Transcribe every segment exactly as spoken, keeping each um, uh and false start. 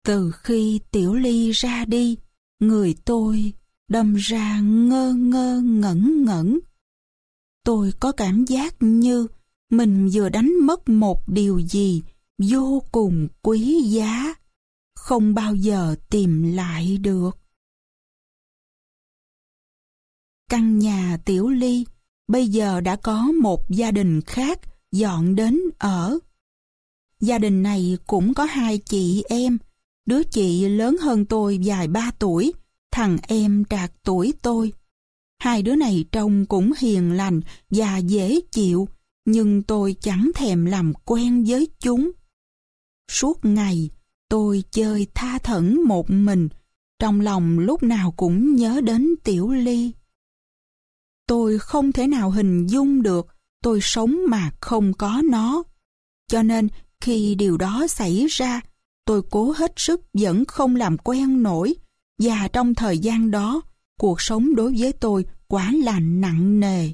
Từ khi Tiểu Ly ra đi, người tôi đâm ra ngơ ngơ ngẩn ngẩn. Tôi có cảm giác như mình vừa đánh mất một điều gì vô cùng quý giá, không bao giờ tìm lại được. Căn nhà Tiểu Ly bây giờ đã có một gia đình khác dọn đến ở. Gia đình này cũng có hai chị em, đứa chị lớn hơn tôi vài ba tuổi, thằng em trạc tuổi tôi. Hai đứa này trông cũng hiền lành và dễ chịu, nhưng tôi chẳng thèm làm quen với chúng. Suốt ngày, tôi chơi tha thẩn một mình, trong lòng lúc nào cũng nhớ đến Tiểu Ly. Tôi không thể nào hình dung được tôi sống mà không có nó. Cho nên khi điều đó xảy ra, tôi cố hết sức vẫn không làm quen nổi, và trong thời gian đó, cuộc sống đối với tôi quả là nặng nề.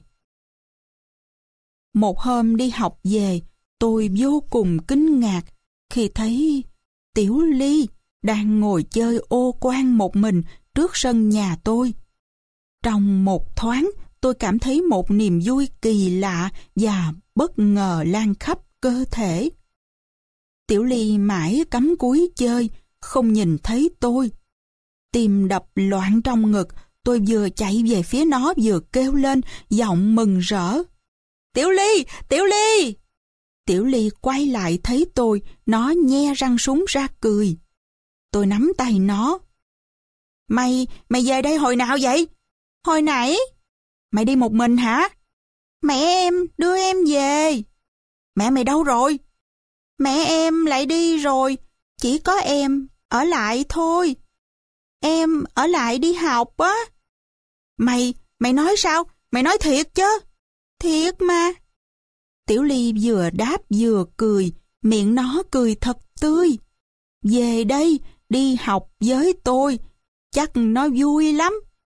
Một hôm đi học về, tôi vô cùng kinh ngạc khi thấy Tiểu Ly đang ngồi chơi ô quan một mình trước sân nhà tôi. Trong một thoáng, tôi cảm thấy một niềm vui kỳ lạ và bất ngờ lan khắp cơ thể. Tiểu Ly mãi cắm cúi chơi, không nhìn thấy tôi. Tim đập loạn trong ngực, tôi vừa chạy về phía nó vừa kêu lên, giọng mừng rỡ. Tiểu Ly! Tiểu Ly! Tiểu Ly quay lại thấy tôi, nó nhe răng súng ra cười. Tôi nắm tay nó. Mày, mày về đây hồi nào vậy? Hồi nãy. Mày đi một mình hả? Mẹ em đưa em về. Mẹ mày đâu rồi? Mẹ em lại đi rồi, chỉ có em ở lại thôi. Em ở lại đi học á. Mày, mày nói sao? Mày nói thiệt chứ? Thiệt mà. Tiểu Ly vừa đáp vừa cười, miệng nó cười thật tươi. Về đây, đi học với tôi, chắc nó vui lắm.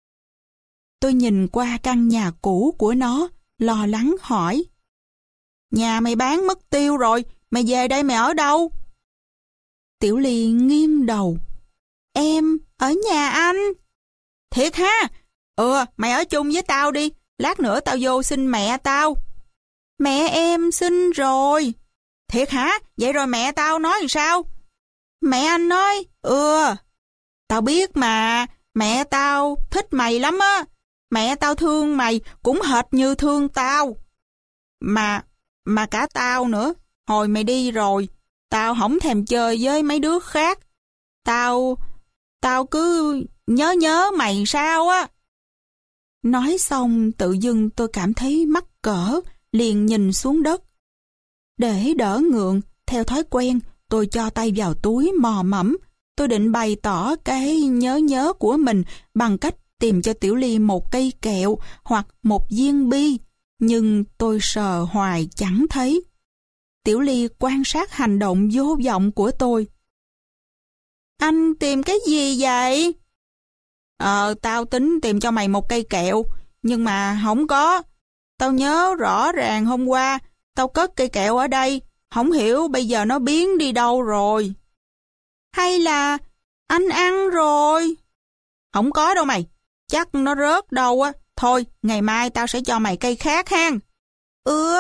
Tôi nhìn qua căn nhà cũ của nó, lo lắng hỏi. Nhà mày bán mất tiêu rồi, mày về đây mày ở đâu? Tiểu Ly nghiêng đầu. Em ở nhà anh. Thiệt ha? Ừ, mày ở chung với tao đi, lát nữa tao vô xin mẹ tao. Mẹ em xin rồi. Thiệt hả? Vậy rồi mẹ tao nói làm sao? Mẹ anh nói, ừ. Tao biết mà, mẹ tao thích mày lắm á. Mẹ tao thương mày cũng hệt như thương tao. Mà, mà cả tao nữa, hồi mày đi rồi, tao không thèm chơi với mấy đứa khác. Tao, tao cứ nhớ nhớ mày sao á. Nói xong tự dưng tôi cảm thấy mắc cỡ, liền nhìn xuống đất. Để đỡ ngượng, theo thói quen, tôi cho tay vào túi mò mẫm. Tôi định bày tỏ cái nhớ nhớ của mình bằng cách tìm cho Tiểu Ly một cây kẹo hoặc một viên bi, nhưng tôi sờ hoài chẳng thấy. Tiểu Ly quan sát hành động vô vọng của tôi. Anh tìm cái gì vậy? Ờ, tao tính tìm cho mày một cây kẹo, nhưng mà không có. Tao nhớ rõ ràng hôm qua, tao cất cây kẹo ở đây, không hiểu bây giờ nó biến đi đâu rồi. Hay là anh ăn rồi? Không có đâu mày, chắc nó rớt đâu á. Thôi, ngày mai tao sẽ cho mày cây khác ha. Ừ.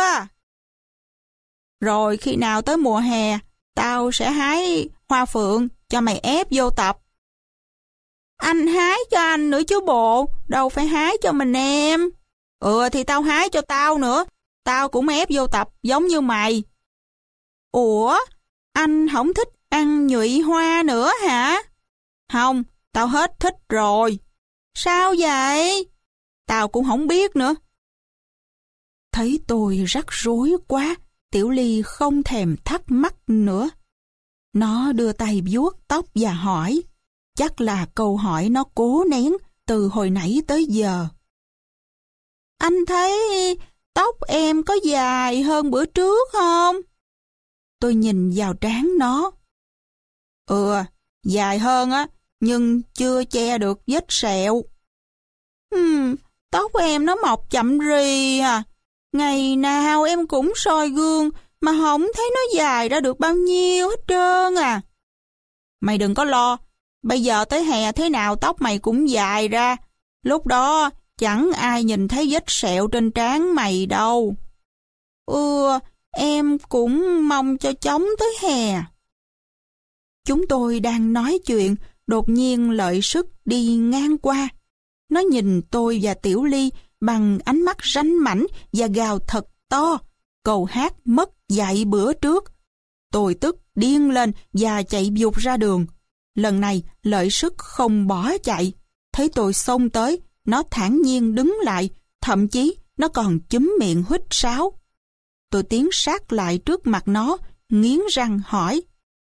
Rồi khi nào tới mùa hè, tao sẽ hái hoa phượng cho mày ép vô tập. Anh hái cho anh nữa chứ bộ, đâu phải hái cho mình em. Ừ thì tao hái cho tao nữa, tao cũng ép vô tập giống như mày. Ủa, anh không thích ăn nhụy hoa nữa hả? Không, tao hết thích rồi. Sao vậy? Tao cũng không biết nữa. Thấy tôi rắc rối quá, Tiểu Ly không thèm thắc mắc nữa. Nó đưa tay vuốt tóc và hỏi. Chắc là câu hỏi nó cố nén từ hồi nãy tới giờ. Anh thấy tóc em có dài hơn bữa trước không? Tôi nhìn vào trán nó. Ừ, dài hơn á, nhưng chưa che được vết sẹo. Hmm, tóc em nó mọc chậm rì à. Ngày nào em cũng soi gương mà không thấy nó dài ra được bao nhiêu hết trơn à. Mày đừng có lo, bây giờ tới hè thế nào tóc mày cũng dài ra. Lúc đó chẳng ai nhìn thấy vết sẹo trên trán mày đâu. Ừ, em cũng mong cho chóng tới hè. Chúng tôi đang nói chuyện, đột nhiên Lợi Sức đi ngang qua. Nó nhìn tôi và Tiểu Ly bằng ánh mắt ranh mãnh và gào thật to. Câu hát mất dạy bữa trước. Tôi tức điên lên và chạy vụt ra đường. Lần này Lợi Sức không bỏ chạy. Thấy tôi xông tới, nó thản nhiên đứng lại, thậm chí nó còn chúm miệng huýt sáo. Tôi tiến sát lại trước mặt nó, nghiến răng hỏi.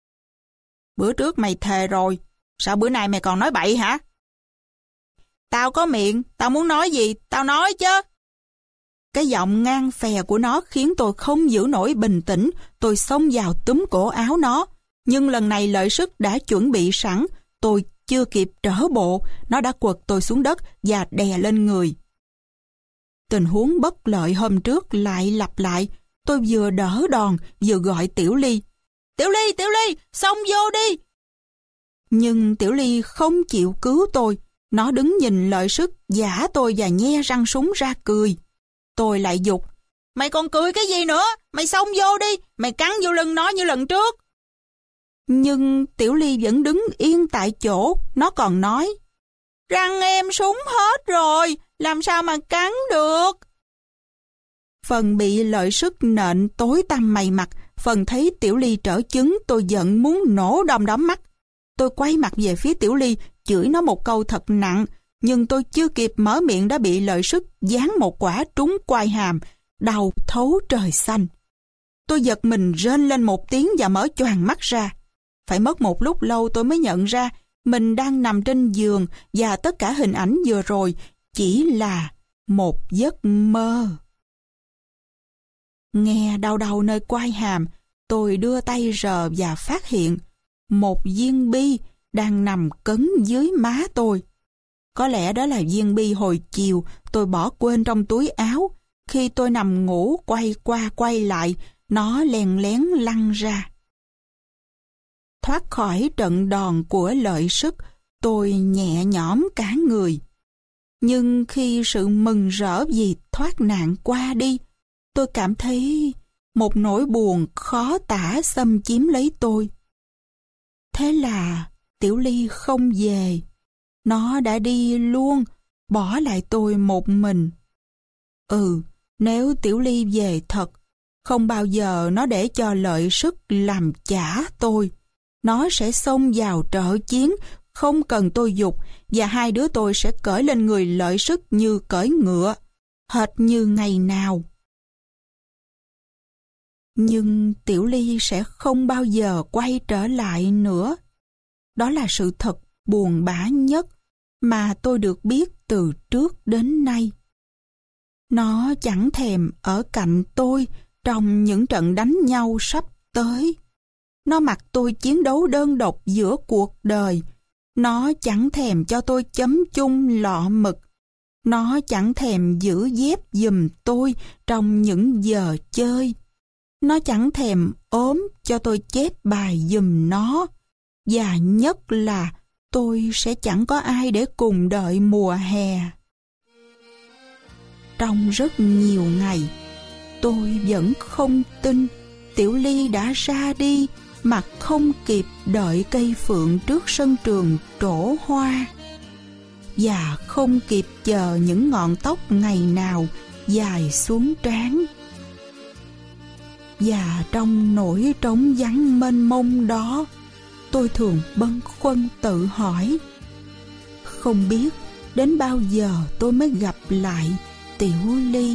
Bữa trước mày thề rồi, sao bữa nay mày còn nói bậy hả? Tao có miệng, tao muốn nói gì, tao nói chứ. Cái giọng ngang phè của nó khiến tôi không giữ nổi bình tĩnh, tôi xông vào túm cổ áo nó. Nhưng lần này Lợi Sức đã chuẩn bị sẵn, tôi chưa kịp trở bộ, nó đã quật tôi xuống đất và đè lên người. Tình huống bất lợi hôm trước lại lặp lại, tôi vừa đỡ đòn vừa gọi Tiểu Ly. Tiểu Ly, Tiểu Ly, xông vô đi! Nhưng Tiểu Ly không chịu cứu tôi, nó đứng nhìn Lợi Sức giả tôi và nhe răng súng ra cười. Tôi lại giục, mày còn cười cái gì nữa, mày xông vô đi, mày cắn vô lưng nó như lần trước. Nhưng Tiểu Ly vẫn đứng yên tại chỗ, nó còn nói, răng em súng hết rồi, làm sao mà cắn được. Phần bị Lợi Sức nện tối tăm mày mặt, phần thấy Tiểu Ly trở chứng, tôi giận muốn nổ đom đóm mắt. Tôi quay mặt về phía Tiểu Ly, chửi nó một câu thật nặng, nhưng tôi chưa kịp mở miệng đã bị Lợi Sức giáng một quả trúng quai hàm, đau thấu trời xanh. Tôi giật mình rên lên một tiếng và mở choàng mắt ra. Phải mất một lúc lâu tôi mới nhận ra mình đang nằm trên giường và tất cả hình ảnh vừa rồi chỉ là một giấc mơ. Nghe đau đau nơi quai hàm, tôi đưa tay rờ và phát hiện một viên bi đang nằm cấn dưới má tôi. Có lẽ đó là viên bi hồi chiều tôi bỏ quên trong túi áo. Khi tôi nằm ngủ quay qua quay lại, nó lèn lén lăn ra. Thoát khỏi trận đòn của Lợi Sức, tôi nhẹ nhõm cả người. Nhưng khi sự mừng rỡ vì thoát nạn qua đi, tôi cảm thấy một nỗi buồn khó tả xâm chiếm lấy tôi. Thế là Tiểu Ly không về. Nó đã đi luôn, bỏ lại tôi một mình. Ừ, nếu Tiểu Ly về thật, không bao giờ nó để cho Lợi Sức làm chả tôi. Nó sẽ xông vào trợ chiến, không cần tôi giục, và hai đứa tôi sẽ cởi lên người Lợi Sức như cởi ngựa, hệt như ngày nào. Nhưng Tiểu Ly sẽ không bao giờ quay trở lại nữa. Đó là sự thật buồn bã nhất mà tôi được biết từ trước đến nay. Nó chẳng thèm ở cạnh tôi trong những trận đánh nhau sắp tới. Nó mặc tôi chiến đấu đơn độc giữa cuộc đời. Nó chẳng thèm cho tôi chấm chung lọ mực. Nó chẳng thèm giữ dép giùm tôi trong những giờ chơi. Nó chẳng thèm ốm cho tôi chép bài giùm nó. Và nhất là tôi sẽ chẳng có ai để cùng đợi mùa hè. Trong rất nhiều ngày, tôi vẫn không tin Tiểu Ly đã ra đi mà không kịp đợi cây phượng trước sân trường trổ hoa, và không kịp chờ những ngọn tóc ngày nào dài xuống trán. Và trong nỗi trống vắng mênh mông đó, tôi thường bâng khuâng tự hỏi, không biết đến bao giờ tôi mới gặp lại Tiểu Ly.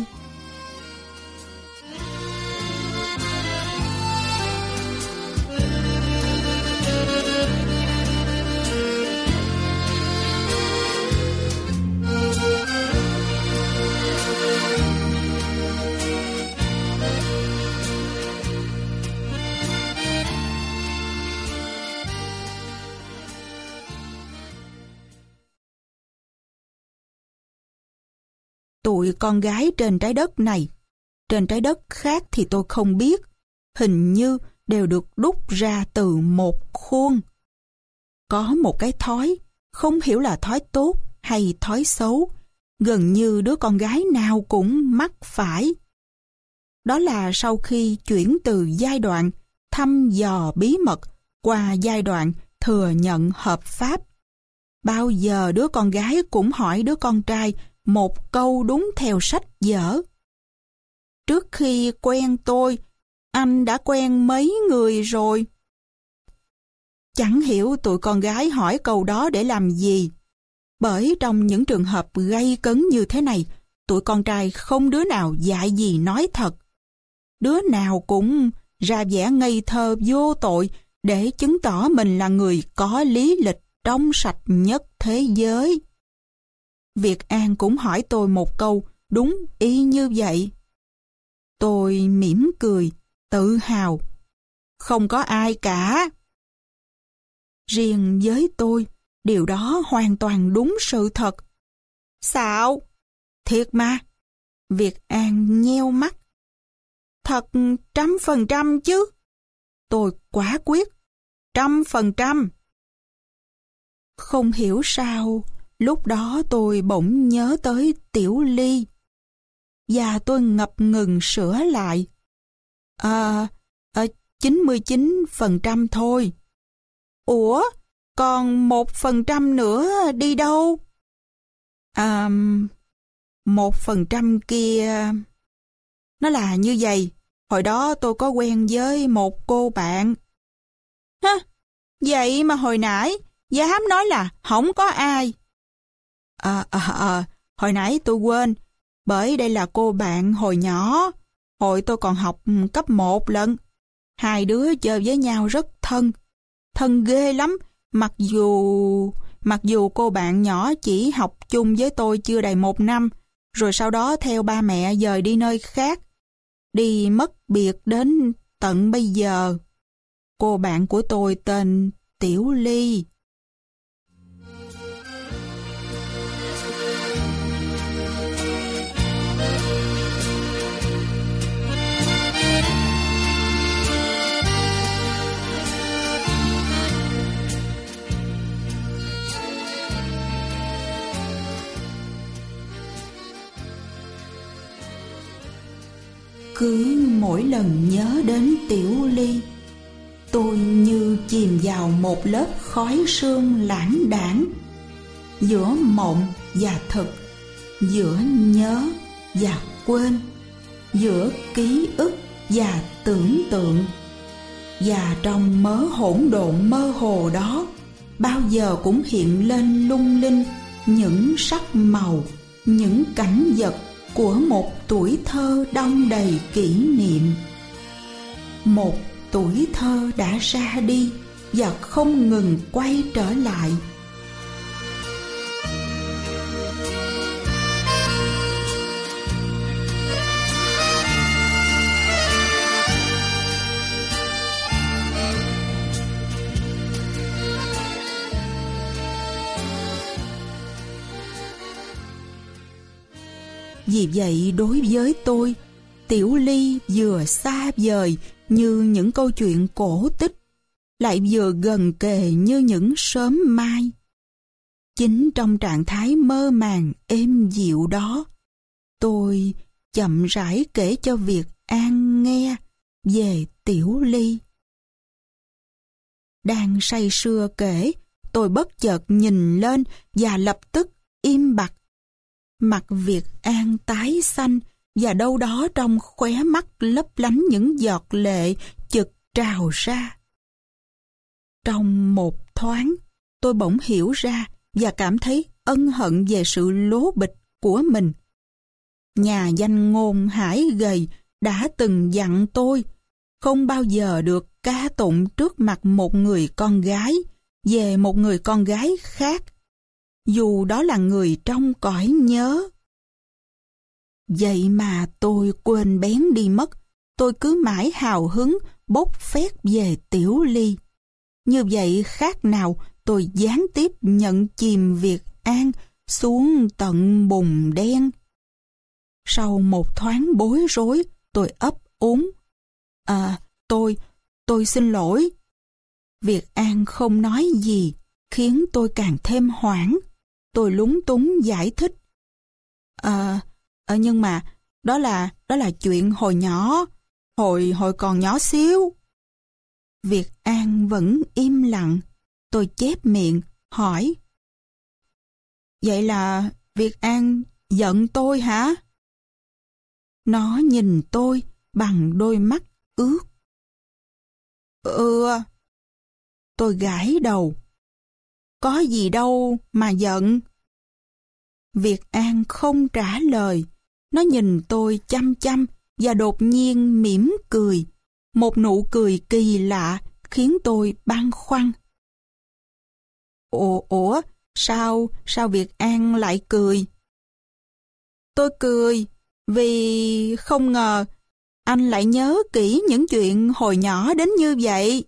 Tụi con gái trên trái đất này, trên trái đất khác thì tôi không biết, hình như đều được đúc ra từ một khuôn. có một cái thói, không hiểu là thói tốt hay thói xấu, gần như đứa con gái nào cũng mắc phải. Đó là sau khi chuyển từ giai đoạn thăm dò bí mật qua giai đoạn thừa nhận hợp pháp. Bao giờ đứa con gái cũng hỏi đứa con trai một câu đúng theo sách vở. Trước khi quen tôi, anh đã quen mấy người rồi. Chẳng hiểu tụi con gái hỏi câu đó để làm gì. Bởi trong những trường hợp gay cấn như thế này, tụi con trai không đứa nào dại gì nói thật. Đứa nào cũng ra vẻ ngây thơ vô tội để chứng tỏ mình là người có lý lịch trong sạch nhất thế giới. Việt An cũng hỏi tôi một câu đúng y như vậy. Tôi mỉm cười, tự hào. Không có ai cả. Riêng với tôi, điều đó hoàn toàn đúng sự thật. Xạo? Thiệt mà. Việt An nheo mắt. Thật trăm phần trăm chứ. Tôi quả quyết. Trăm phần trăm. Không hiểu sao, lúc đó tôi bỗng nhớ tới Tiểu Ly. Và tôi ngập ngừng sửa lại. À, à chín mươi chín phần trăm thôi. Ủa, còn một phần trăm nữa đi đâu? À, một phần trăm kia... Nó là như vậy. Hồi đó tôi có quen với một cô bạn. Hả? Vậy mà hồi nãy dám nói là không có ai. À, à, à, hồi nãy tôi quên. Bởi đây là cô bạn hồi nhỏ. Hồi tôi còn học cấp một lận. Hai đứa chơi với nhau rất thân. Thân ghê lắm. Mặc dù... Mặc dù cô bạn nhỏ chỉ học chung với tôi chưa đầy một năm. Rồi sau đó theo ba mẹ dời đi nơi khác. Đi mất biệt đến tận bây giờ. Cô bạn của tôi tên Tiểu Ly. Cứ mỗi lần nhớ đến Tiểu Ly, tôi như chìm vào một lớp khói sương lãng đãng, giữa mộng và thực, giữa nhớ và quên, giữa ký ức và tưởng tượng. Và trong mớ hỗn độn mơ hồ đó, bao giờ cũng hiện lên lung linh những sắc màu, những cảnh vật của một tuổi thơ đong đầy kỷ niệm. Một tuổi thơ đã ra đi và không ngừng quay trở lại. Vì vậy đối với tôi, Tiểu Ly vừa xa vời như những câu chuyện cổ tích, lại vừa gần kề như những sớm mai. Chính trong trạng thái mơ màng êm dịu đó, tôi chậm rãi kể cho Việt An nghe về Tiểu Ly. Đang say sưa kể, tôi bất chợt nhìn lên và lập tức im bặt. Mặt Việt An tái xanh và đâu đó trong khóe mắt lấp lánh những giọt lệ chực trào ra. Trong một thoáng, tôi bỗng hiểu ra và cảm thấy ân hận về sự lố bịch của mình. Nhà danh ngôn Hải Gầy đã từng dặn tôi không bao giờ được ca tụng trước mặt một người con gái về một người con gái khác, dù đó là người trong cõi nhớ. Vậy mà tôi quên bén đi mất, tôi cứ mãi hào hứng bốc phét về Tiểu Ly. Như vậy khác nào tôi gián tiếp nhận chìm Việt An xuống tận bùn đen. Sau một thoáng bối rối, tôi ấp úng. À, tôi, tôi xin lỗi. Việt An không nói gì, khiến tôi càng thêm hoảng. Tôi lúng túng giải thích. Ờ, à, nhưng mà đó là đó là chuyện hồi nhỏ, hồi hồi còn nhỏ xíu. Việt An vẫn im lặng. Tôi chép miệng hỏi. Vậy là Việt An giận tôi hả? Nó nhìn tôi bằng đôi mắt ướt. Ừ. Tôi gãi đầu. Có gì đâu mà giận. Việt An không trả lời. Nó nhìn tôi chăm chăm và đột nhiên mỉm cười. Một nụ cười kỳ lạ khiến tôi băn khoăn. Ủa, ủa, sao, sao Việt An lại cười? Tôi cười vì không ngờ anh lại nhớ kỹ những chuyện hồi nhỏ đến như vậy.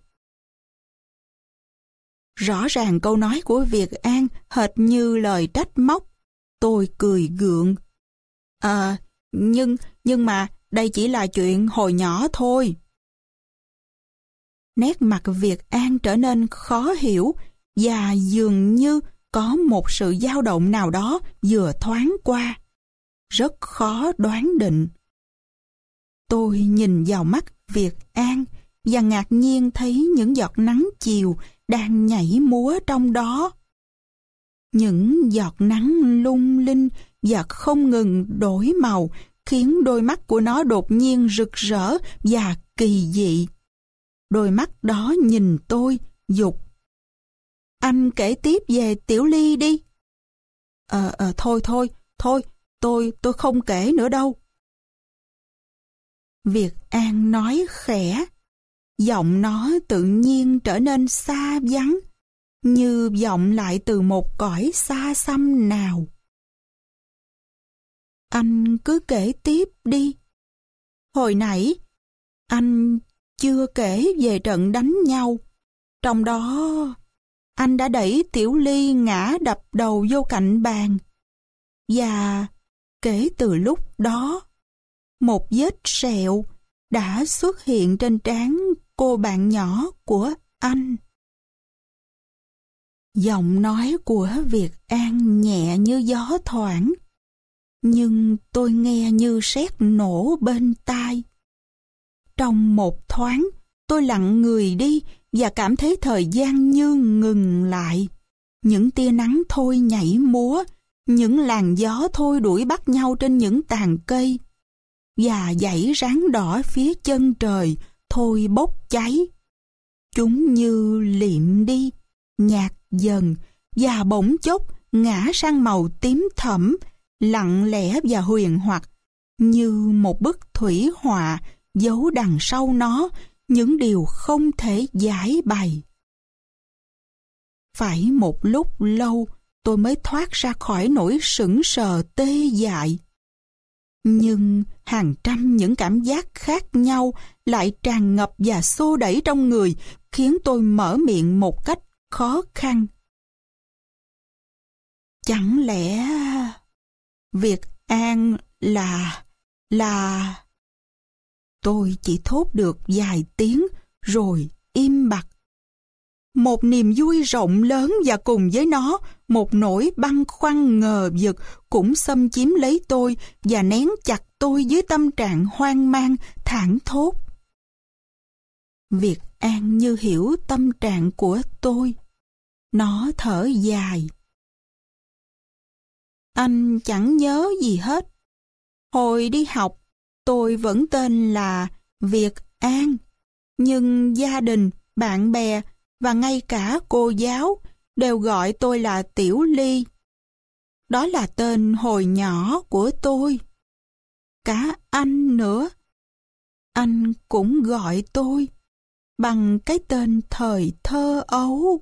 Rõ ràng câu nói của Việt An hệt như lời trách móc. Tôi cười gượng. À, nhưng, nhưng mà đây chỉ là chuyện hồi nhỏ thôi. Nét mặt Việt An trở nên khó hiểu và dường như có một sự dao động nào đó vừa thoáng qua. Rất khó đoán định. Tôi nhìn vào mắt Việt An và ngạc nhiên thấy những giọt nắng chiều đang nhảy múa trong đó. Những giọt nắng lung linh và không ngừng đổi màu khiến đôi mắt của nó đột nhiên rực rỡ và kỳ dị. Đôi mắt đó nhìn tôi, giục. Anh kể tiếp về Tiểu Ly đi. Ờ, ờ, thôi thôi, thôi, tôi, tôi không kể nữa đâu. Việt An nói khẽ. Giọng nó tự nhiên trở nên xa vắng, như vọng lại từ một cõi xa xăm nào. Anh cứ kể tiếp đi. Hồi nãy, anh chưa kể về trận đánh nhau. Trong đó, anh đã đẩy Tiểu Ly ngã đập đầu vô cạnh bàn. Và kể từ lúc đó, một vết sẹo đã xuất hiện trên trán cô bạn nhỏ của anh. Giọng nói của Việt An nhẹ như gió thoảng, nhưng tôi nghe như sét nổ bên tai. Trong một thoáng, tôi lặng người đi và cảm thấy thời gian như ngừng lại. Những tia nắng thôi nhảy múa, những làn gió thôi đuổi bắt nhau trên những tàn cây. Và dãy ráng đỏ phía chân trời thôi bốc cháy. Chúng như liệm đi, nhạt dần và bỗng chốc ngã sang màu tím thẫm, lặng lẽ và huyền hoặc, như một bức thủy họa giấu đằng sau nó những điều không thể giải bày. Phải một lúc lâu tôi mới thoát ra khỏi nỗi sững sờ tê dại. Nhưng hàng trăm những cảm giác khác nhau lại tràn ngập và xô đẩy trong người, khiến tôi mở miệng một cách khó khăn. Chẳng lẽ Việt An là... là... Tôi chỉ thốt được vài tiếng rồi im bặt. Một niềm vui rộng lớn và cùng với nó một nỗi băn khoăn ngờ vực cũng xâm chiếm lấy tôi và nén chặt tôi dưới tâm trạng hoang mang, thảng thốt. Việt An như hiểu tâm trạng của tôi. Nó thở dài. Anh chẳng nhớ gì hết. Hồi đi học, tôi vẫn tên là Việt An, nhưng gia đình, bạn bè và ngay cả cô giáo đều gọi tôi là Tiểu Ly. Đó là tên hồi nhỏ của tôi. Cả anh nữa. Anh cũng gọi tôi bằng cái tên thời thơ ấu.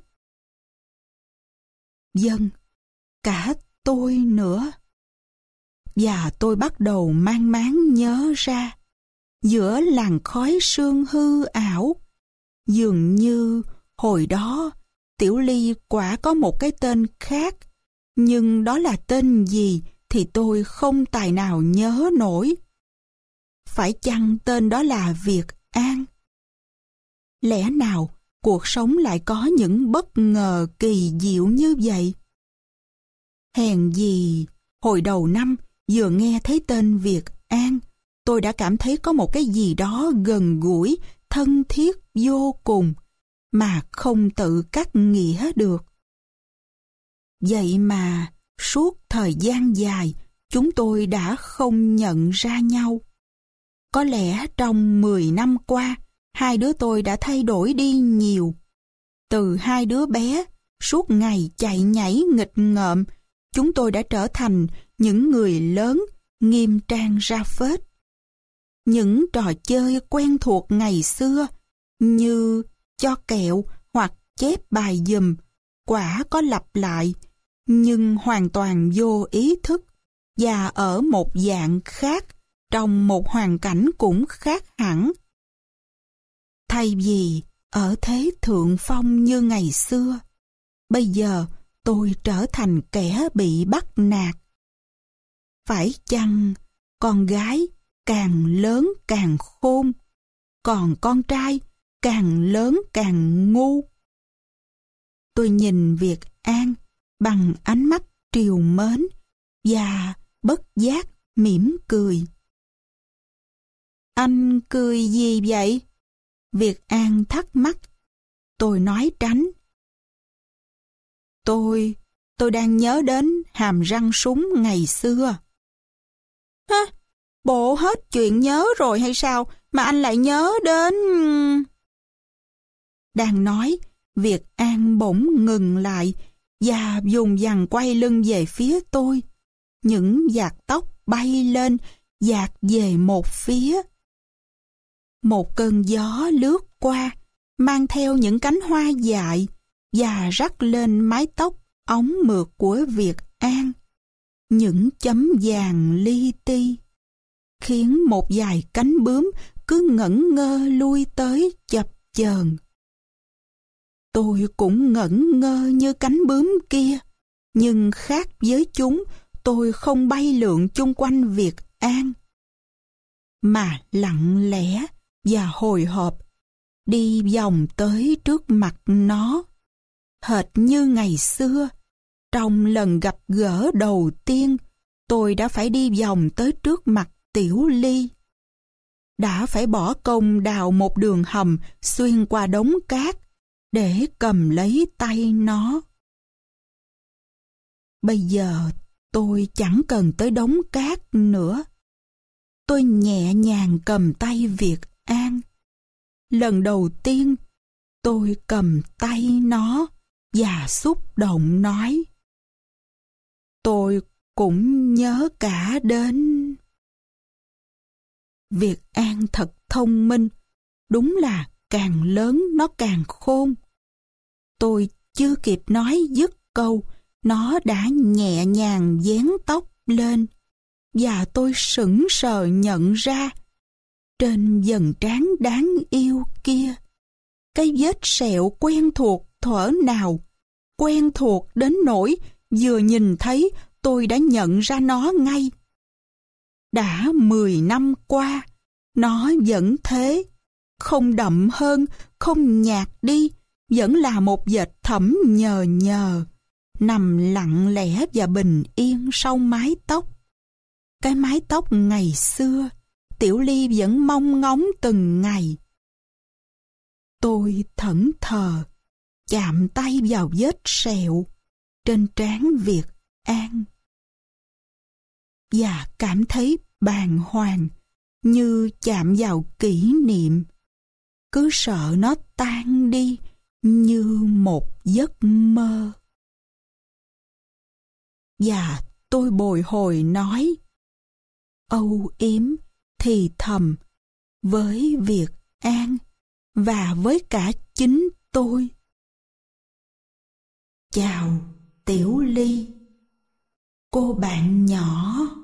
Vâng, cả tôi nữa. Và tôi bắt đầu mang máng nhớ ra, giữa làn khói sương hư ảo, dường như hồi đó Tiểu Ly quả có một cái tên khác, nhưng đó là tên gì thì tôi không tài nào nhớ nổi. Phải chăng tên đó là Việt An? Lẽ nào cuộc sống lại có những bất ngờ kỳ diệu như vậy? Hèn gì, hồi đầu năm vừa nghe thấy tên Việt An, tôi đã cảm thấy có một cái gì đó gần gũi, thân thiết vô cùng, mà không tự cắt nghĩa được. Vậy mà, suốt thời gian dài, chúng tôi đã không nhận ra nhau. Có lẽ trong mười năm qua, hai đứa tôi đã thay đổi đi nhiều. Từ hai đứa bé, suốt ngày chạy nhảy nghịch ngợm, chúng tôi đã trở thành những người lớn, nghiêm trang ra phết. Những trò chơi quen thuộc ngày xưa, như cho kẹo hoặc chép bài giùm, quả có lặp lại, nhưng hoàn toàn vô ý thức, và ở một dạng khác, trong một hoàn cảnh cũng khác hẳn. Thay vì ở thế thượng phong như ngày xưa, bây giờ tôi trở thành kẻ bị bắt nạt. Phải chăng con gái càng lớn càng khôn, còn con trai càng lớn càng ngu? Tôi nhìn Việt An bằng ánh mắt trìu mến và bất giác mỉm cười. Anh cười gì vậy? Việt An thắc mắc. Tôi nói tránh. Tôi, tôi đang nhớ đến hàm răng súng ngày xưa. Hả? Bộ hết chuyện nhớ rồi hay sao mà anh lại nhớ đến... Đang nói, Việt An bỗng ngừng lại và vùng vằng quay lưng về phía tôi. Những vạt tóc bay lên, dạt về một phía. Một cơn gió lướt qua, mang theo những cánh hoa dại và rắc lên mái tóc óng mượt của Việt An. Những chấm vàng li ti, khiến một vài cánh bướm cứ ngẩn ngơ lui tới chập chờn. Tôi cũng ngẩn ngơ như cánh bướm kia, nhưng khác với chúng, tôi không bay lượn chung quanh Việt An, mà lặng lẽ và hồi hộp đi vòng tới trước mặt nó, hệt như ngày xưa. Trong lần gặp gỡ đầu tiên, tôi đã phải đi vòng tới trước mặt Tiểu Ly. Đã phải bỏ công đào một đường hầm xuyên qua đống cát để cầm lấy tay nó. Bây giờ tôi chẳng cần tới đống cát nữa. Tôi nhẹ nhàng cầm tay Việt An. Lần đầu tiên, tôi cầm tay nó và xúc động nói. Tôi cũng nhớ cả đến... Việt An thật thông minh, đúng là càng lớn nó càng khôn. Tôi chưa kịp nói dứt câu, nó đã nhẹ nhàng vén tóc lên, và tôi sững sờ nhận ra, trên vầng trán đáng yêu kia, cái vết sẹo quen thuộc thuở nào, quen thuộc đến nỗi vừa nhìn thấy tôi đã nhận ra nó ngay. Đã mười năm qua, nó vẫn thế, không đậm hơn, không nhạt đi, vẫn là một vệt thẫm nhờ nhờ, nằm lặng lẽ và bình yên sau mái tóc. Cái mái tóc ngày xưa, Tiểu Ly vẫn mong ngóng từng ngày. Tôi thẫn thờ, chạm tay vào vết sẹo trên trán Việt An, và cảm thấy bàng hoàng như chạm vào kỷ niệm, cứ sợ nó tan đi như một giấc mơ. Và tôi bồi hồi nói, âu yếm thì thầm với Việt An và với cả chính tôi. Chào Tiểu Ly, cô bạn nhỏ.